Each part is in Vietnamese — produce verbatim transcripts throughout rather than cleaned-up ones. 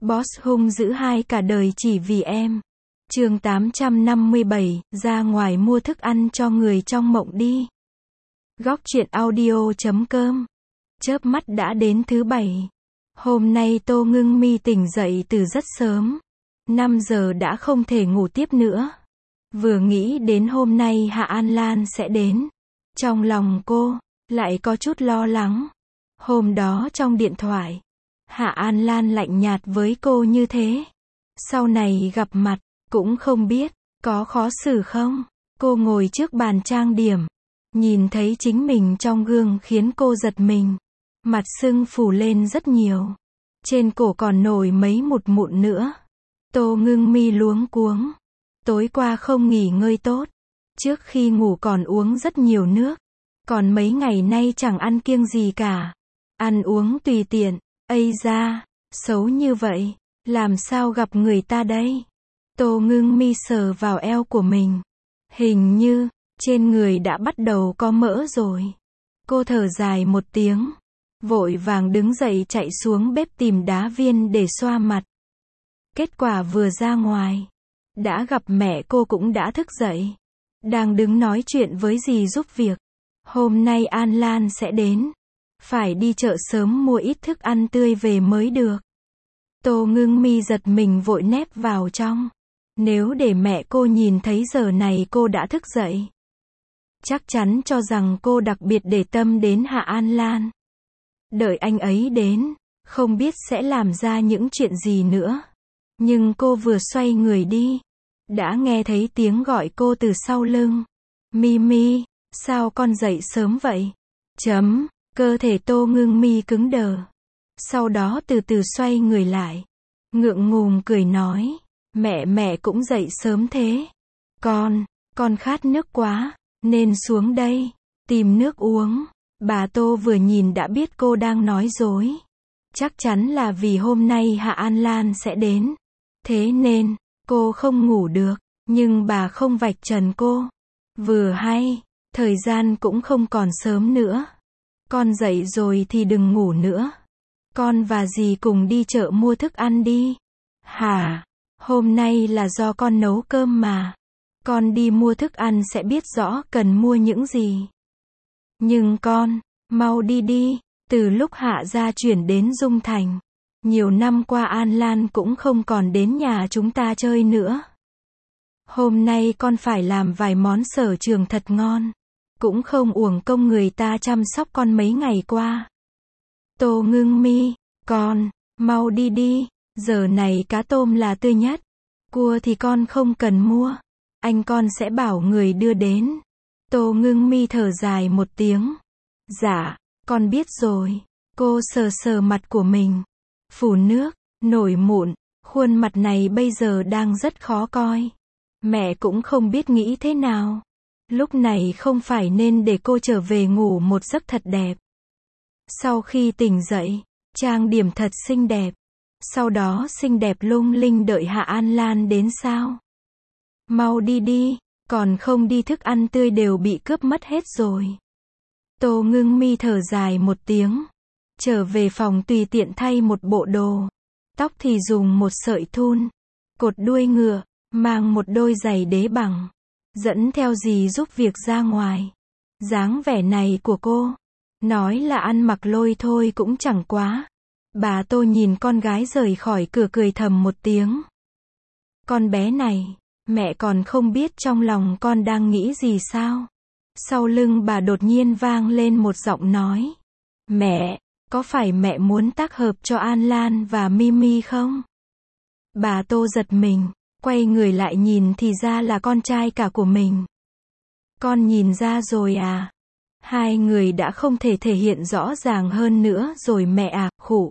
Boss hung dữ hai cả đời chỉ vì em. Chương tám trăm năm mươi bảy, ra ngoài mua thức ăn cho người trong mộng đi. Góc truyện audio chấm com. Chớp mắt đã đến thứ bảy. Hôm nay Tô Ngưng Mi tỉnh dậy từ rất sớm. năm giờ đã không thể ngủ tiếp nữa. Vừa nghĩ đến hôm nay Hạ An Lan sẽ đến, trong lòng cô lại có chút lo lắng. Hôm đó trong điện thoại, Hạ An Lan lạnh nhạt với cô như thế. Sau này gặp mặt, cũng không biết có khó xử không. Cô ngồi trước bàn trang điểm, nhìn thấy chính mình trong gương khiến cô giật mình. Mặt sưng phù lên rất nhiều, trên cổ còn nổi mấy một mụn nữa. Tô Ngưng Mi luống cuống. Tối qua không nghỉ ngơi tốt, trước khi ngủ còn uống rất nhiều nước, còn mấy ngày nay chẳng ăn kiêng gì cả, ăn uống tùy tiện. Ây da, xấu như vậy, làm sao gặp người ta đây? Tô Ngưng Mi sờ vào eo của mình, hình như trên người đã bắt đầu có mỡ rồi. Cô thở dài một tiếng, vội vàng đứng dậy chạy xuống bếp tìm đá viên để xoa mặt. Kết quả vừa ra ngoài, đã gặp mẹ cô cũng đã thức dậy, đang đứng nói chuyện với dì giúp việc. Hôm nay An Lan sẽ đến, phải đi chợ sớm mua ít thức ăn tươi về mới được. Tô Ngưng Mi giật mình vội nép vào trong. Nếu để mẹ cô nhìn thấy giờ này cô đã thức dậy, chắc chắn cho rằng cô đặc biệt để tâm đến Hạ An Lan. Đợi anh ấy đến, không biết sẽ làm ra những chuyện gì nữa. Nhưng cô vừa xoay người đi, đã nghe thấy tiếng gọi cô từ sau lưng. Mi Mi, sao con dậy sớm vậy? Chấm, cơ thể Tô Ngưng Mi cứng đờ. Sau đó từ từ xoay người lại, ngượng ngùng cười nói, mẹ mẹ cũng dậy sớm thế. Con, con khát nước quá, nên xuống đây, tìm nước uống. Bà Tô vừa nhìn đã biết cô đang nói dối. Chắc chắn là vì hôm nay Hạ An Lan sẽ đến. Thế nên, cô không ngủ được, nhưng bà không vạch trần cô. Vừa hay, thời gian cũng không còn sớm nữa. Con dậy rồi thì đừng ngủ nữa. Con và dì cùng đi chợ mua thức ăn đi. Hả? Hôm nay là do con nấu cơm mà. Con đi mua thức ăn sẽ biết rõ cần mua những gì. Nhưng con, mau đi đi. Từ lúc Hạ gia chuyển đến Dung Thành, nhiều năm qua An Lan cũng không còn đến nhà chúng ta chơi nữa. Hôm nay con phải làm vài món sở trường thật ngon, cũng không uổng công người ta chăm sóc con mấy ngày qua. Tô Ngưng Mi, con, mau đi đi, giờ này cá tôm là tươi nhất, cua thì con không cần mua, anh con sẽ bảo người đưa đến. Tô Ngưng Mi thở dài một tiếng. Dạ, con biết rồi. Cô sờ sờ mặt của mình, phủ nước, nổi mụn, khuôn mặt này bây giờ đang rất khó coi. Mẹ cũng không biết nghĩ thế nào. Lúc này không phải nên để cô trở về ngủ một giấc thật đẹp. Sau khi tỉnh dậy, trang điểm thật xinh đẹp. Sau đó xinh đẹp lung linh đợi Hạ An Lan đến sao? Mau đi đi, còn không đi thức ăn tươi đều bị cướp mất hết rồi. Tô Ngưng Mi thở dài một tiếng. Trở về phòng tùy tiện thay một bộ đồ. Tóc thì dùng một sợi thun, cột đuôi ngựa, mang một đôi giày đế bằng. Dẫn theo dì giúp việc ra ngoài. Dáng vẻ này của cô, nói là ăn mặc lôi thôi cũng chẳng quá. Bà Tô nhìn con gái rời khỏi cửa cười thầm một tiếng. Con bé này, mẹ còn không biết trong lòng con đang nghĩ gì sao? Sau lưng bà đột nhiên vang lên một giọng nói. Mẹ, có phải mẹ muốn tác hợp cho An Lan và Mimi không? Bà Tô giật mình, quay người lại nhìn thì ra là con trai cả của mình. Con nhìn ra rồi à? Hai người đã không thể thể hiện rõ ràng hơn nữa rồi mẹ à, khụ.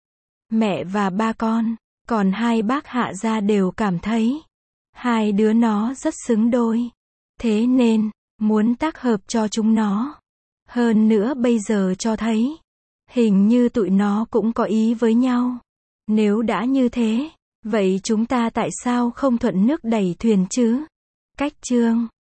Mẹ và ba con, còn hai bác Hạ gia đều cảm thấy hai đứa nó rất xứng đôi. Thế nên, muốn tác hợp cho chúng nó. Hơn nữa bây giờ cho thấy, hình như tụi nó cũng có ý với nhau. Nếu đã như thế, vậy chúng ta tại sao không thuận nước đẩy thuyền chứ? Cách chương